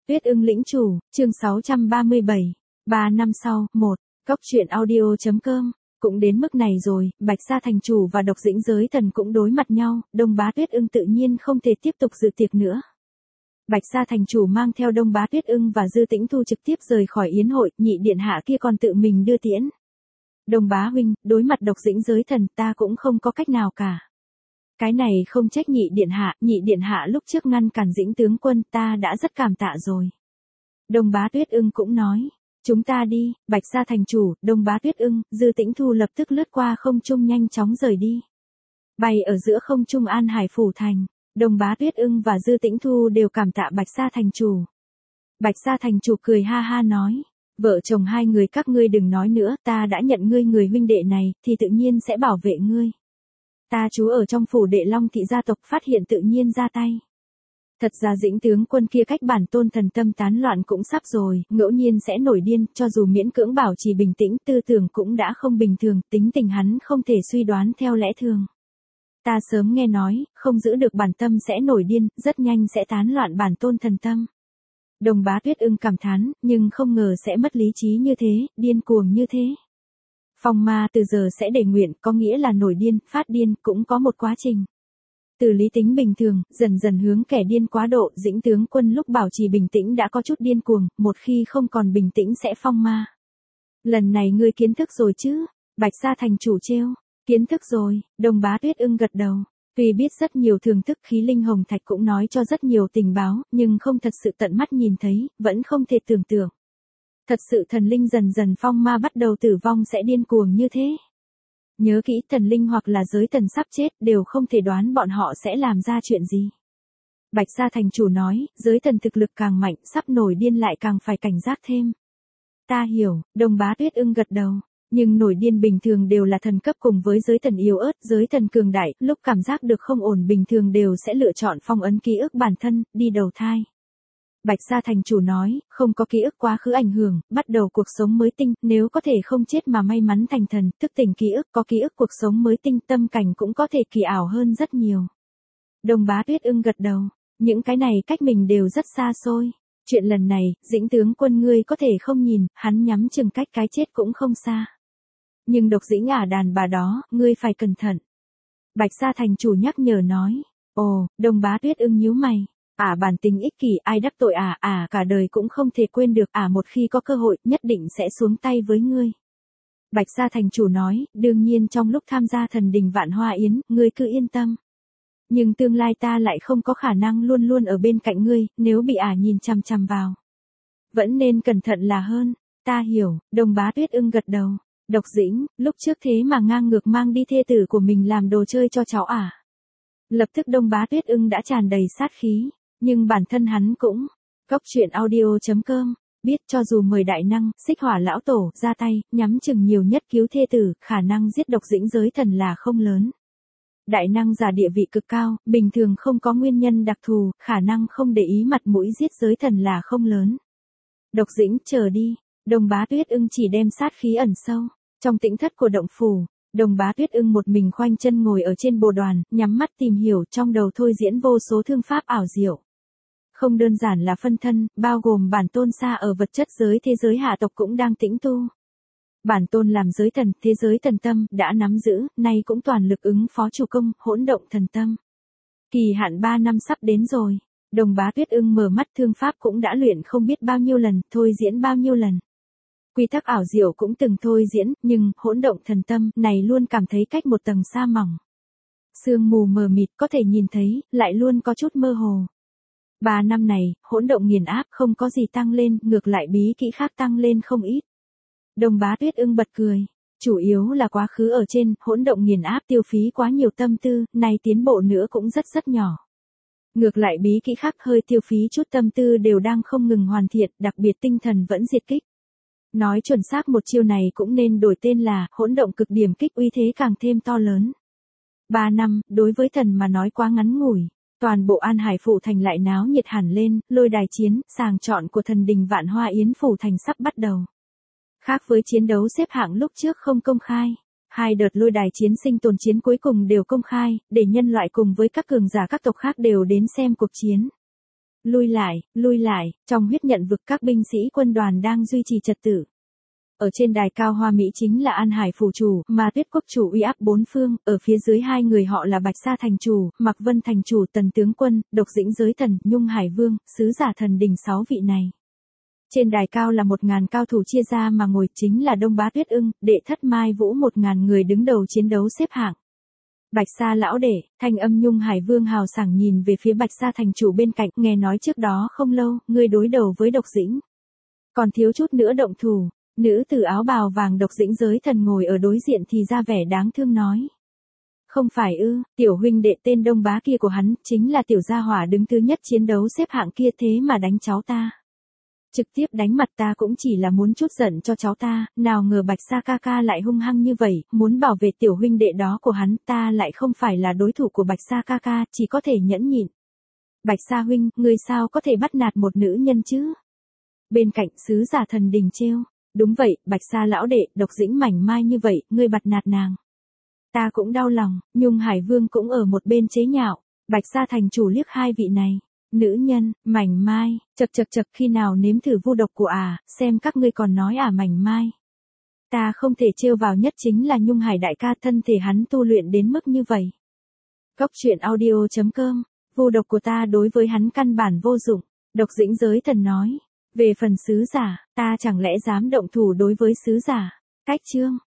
Tuyết ưng lĩnh chủ, chương 637. 3 năm sau, 1. Cốc truyện audio.com. Cũng đến mức này rồi, Bạch Gia thành chủ và Độc Dĩnh Giới Thần cũng đối mặt nhau, Đông Bá Tuyết ưng tự nhiên không thể tiếp tục dự tiệc nữa. Bạch Gia thành chủ mang theo Đông Bá Tuyết ưng và Dư Tĩnh Thu trực tiếp rời khỏi yến hội, nhị điện hạ kia còn tự mình đưa tiễn. Đông Bá huynh, đối mặt Độc Dĩnh Giới Thần ta cũng không có cách nào cả. Cái này không trách nhị điện hạ lúc trước ngăn cản Dĩnh tướng quân ta đã rất cảm tạ rồi. Đông Bá Tuyết ưng cũng nói, chúng ta đi. Bạch Gia thành chủ, Đông Bá Tuyết ưng, Dư Tĩnh Thu lập tức lướt qua không trung nhanh chóng rời đi. Bay ở giữa không trung An Hải phủ thành, Đông Bá Tuyết ưng và Dư Tĩnh Thu đều cảm tạ Bạch Gia thành chủ. Bạch Gia thành chủ cười ha ha nói, vợ chồng hai người các ngươi đừng nói nữa, ta đã nhận ngươi người huynh đệ này, thì tự nhiên sẽ bảo vệ ngươi. Ta trú ở trong phủ đệ Long thị gia tộc phát hiện tự nhiên ra tay. Thật ra Dĩnh tướng quân kia cách bản tôn thần tâm tán loạn cũng sắp rồi, ngẫu nhiên sẽ nổi điên, cho dù miễn cưỡng bảo trì bình tĩnh, tư tưởng cũng đã không bình thường, tính tình hắn không thể suy đoán theo lẽ thường. Ta sớm nghe nói, không giữ được bản tâm sẽ nổi điên, rất nhanh sẽ tán loạn bản tôn thần tâm. Đông Bá Tuyết ưng cảm thán, nhưng không ngờ sẽ mất lý trí như thế, điên cuồng như thế. Phong ma từ giờ sẽ để nguyện, có nghĩa là nổi điên, phát điên, cũng có một quá trình. Từ lý tính bình thường, dần dần hướng kẻ điên quá độ, Dĩnh tướng quân lúc bảo trì bình tĩnh đã có chút điên cuồng, một khi không còn bình tĩnh sẽ phong ma. Lần này ngươi kiến thức rồi chứ? Bạch Gia thành chủ trêu, kiến thức rồi. Đông Bá Tuyết ưng gật đầu. Tuy biết rất nhiều thưởng thức, khí linh hồng thạch cũng nói cho rất nhiều tình báo, nhưng không thật sự tận mắt nhìn thấy, vẫn không thể tưởng tượng. Thật sự thần linh dần dần phong ma bắt đầu tử vong sẽ điên cuồng như thế. Nhớ kỹ, thần linh hoặc là giới thần sắp chết đều không thể đoán bọn họ sẽ làm ra chuyện gì. Bạch Gia thành chủ nói, giới thần thực lực càng mạnh, sắp nổi điên lại càng phải cảnh giác thêm. Ta hiểu. Đông Bá Tuyết ưng gật đầu. Nhưng nổi điên bình thường đều là thần cấp cùng với giới thần yếu ớt, giới thần cường đại, lúc cảm giác được không ổn bình thường đều sẽ lựa chọn phong ấn ký ức bản thân, đi đầu thai. Bạch Gia thành chủ nói, không có ký ức quá khứ ảnh hưởng, bắt đầu cuộc sống mới tinh, nếu có thể không chết mà may mắn thành thần, thức tỉnh ký ức, có ký ức cuộc sống mới tinh, tâm cảnh cũng có thể kỳ ảo hơn rất nhiều. Đông Bá Tuyết ưng gật đầu, những cái này cách mình đều rất xa xôi. Chuyện lần này, Dĩnh tướng quân ngươi có thể không nhìn, hắn nhắm chừng cách cái chết cũng không xa. Nhưng Độc Dĩnh đàn bà đó, ngươi phải cẩn thận. Bạch Gia thành chủ nhắc nhở nói, ồ. Đông Bá Tuyết ưng nhíu mày. Bản tính ích kỷ, ai đắc tội cả đời cũng không thể quên được, một khi có cơ hội, nhất định sẽ xuống tay với ngươi. Bạch Gia thành chủ nói, đương nhiên trong lúc tham gia thần đình Vạn Hoa Yến, ngươi cứ yên tâm. Nhưng tương lai ta lại không có khả năng luôn luôn ở bên cạnh ngươi, nếu bị nhìn chằm chằm vào. Vẫn nên cẩn thận là hơn. Ta hiểu. Đông Bá Tuyết ưng gật đầu. Độc Dĩnh, lúc trước thế mà ngang ngược mang đi thê tử của mình làm đồ chơi cho cháu Lập tức Đông Bá Tuyết ưng đã tràn đầy sát khí. Nhưng bản thân hắn cũng, Cốc truyện audio.com, biết cho dù mời đại năng, Xích Hỏa lão tổ, ra tay, nhắm chừng nhiều nhất cứu thê tử, khả năng giết Độc Dĩnh giới thần là không lớn. Đại năng giả địa vị cực cao, bình thường không có nguyên nhân đặc thù, khả năng không để ý mặt mũi giết giới thần là không lớn. Độc Dĩnh, chờ đi. Đông Bá Tuyết ưng chỉ đem sát khí ẩn sâu. Trong tĩnh thất của động phủ, Đông Bá Tuyết ưng một mình khoanh chân ngồi ở trên bồ đoàn, nhắm mắt tìm hiểu, trong đầu thôi diễn vô số thương pháp ảo diệu. Không đơn giản là phân thân, bao gồm bản tôn xa ở vật chất giới thế giới hạ tộc cũng đang tĩnh tu. Bản tôn làm giới thần, thế giới thần tâm, đã nắm giữ, nay cũng toàn lực ứng phó chủ công, hỗn động thần tâm. Kỳ hạn 3 năm sắp đến rồi. Đông Bá Tuyết ưng mở mắt, thương pháp cũng đã luyện không biết bao nhiêu lần, thôi diễn bao nhiêu lần. Quy tắc ảo diệu cũng từng thôi diễn, nhưng, hỗn động thần tâm, này luôn cảm thấy cách một tầng sa mỏng. Sương mù mờ mịt có thể nhìn thấy, lại luôn có chút mơ hồ. 3 năm này, hỗn động nghiền áp không có gì tăng lên, ngược lại bí kỹ khác tăng lên không ít. Đông Bá Tuyết ưng bật cười. Chủ yếu là quá khứ ở trên, hỗn động nghiền áp tiêu phí quá nhiều tâm tư, nay tiến bộ nữa cũng rất nhỏ. Ngược lại bí kỹ khác hơi tiêu phí chút tâm tư đều đang không ngừng hoàn thiện, đặc biệt tinh thần vẫn diệt kích. Nói chuẩn xác một chiêu này cũng nên đổi tên là hỗn động cực điểm kích, uy thế càng thêm to lớn. 3 năm, đối với thần mà nói quá ngắn ngủi. Toàn bộ An Hải phủ thành lại náo nhiệt hẳn lên, lôi đài chiến, sàng chọn của thần đình Vạn Hoa Yến phủ thành sắp bắt đầu. Khác với chiến đấu xếp hạng lúc trước không công khai, 2 đợt lôi đài chiến sinh tồn chiến cuối cùng đều công khai, để nhân loại cùng với các cường giả các tộc khác đều đến xem cuộc chiến. Lui lại, trong huyết nhận vực các binh sĩ quân đoàn đang duy trì trật tự. Ở trên đài cao Hoa Mỹ chính là An Hải phủ chủ, Ma Tuyết quốc chủ uy áp bốn phương, ở phía dưới hai người họ là Bạch Sa thành chủ, Mạc Vân thành chủ, Tần tướng quân, Độc Dĩnh giới thần, Nhung Hải vương, sứ giả thần đình 6 vị này. Trên đài cao là 1000 cao thủ chia ra mà ngồi, chính là Đông Bá Tuyết Ưng, Đệ Thất Mai Vũ, 1000 người đứng đầu chiến đấu xếp hạng. Bạch Sa lão đệ, thanh âm Nhung Hải vương hào sảng nhìn về phía Bạch Sa thành chủ bên cạnh, nghe nói trước đó không lâu, ngươi đối đầu với Độc Dĩnh. Còn thiếu chút nữa động thủ. Nữ tử áo bào vàng Độc Dĩnh giới thần ngồi ở đối diện thì ra vẻ đáng thương nói. Không phải ư, tiểu huynh đệ tên Đông Bá kia của hắn, chính là tiểu gia hỏa đứng thứ nhất chiến đấu xếp hạng kia, thế mà đánh cháu ta. Trực tiếp đánh mặt ta cũng chỉ là muốn chút giận cho cháu ta, nào ngờ Bạch Sa ca ca lại hung hăng như vậy, muốn bảo vệ tiểu huynh đệ đó của hắn, ta lại không phải là đối thủ của Bạch Sa ca ca, chỉ có thể nhẫn nhịn. Bạch Sa huynh, ngươi sao có thể bắt nạt một nữ nhân chứ? Bên cạnh sứ giả thần đình trêu. Đúng vậy, Bạch Sa lão đệ, Độc Dĩnh mảnh mai như vậy, ngươi bặt nạt nàng. Ta cũng đau lòng, Nhung Hải vương cũng ở một bên chế nhạo. Bạch Sa thành chủ liếc hai vị này. Nữ nhân, mảnh mai, chật khi nào nếm thử vu độc của xem các ngươi còn nói mảnh mai. Ta không thể trêu vào, nhất chính là Nhung Hải đại ca, thân thể hắn tu luyện đến mức như vậy. Góc truyện audio.com, vu độc của ta đối với hắn căn bản vô dụng, Độc Dĩnh giới thần nói. Về phần sứ giả, ta chẳng lẽ dám động thủ đối với sứ giả. Cách chương.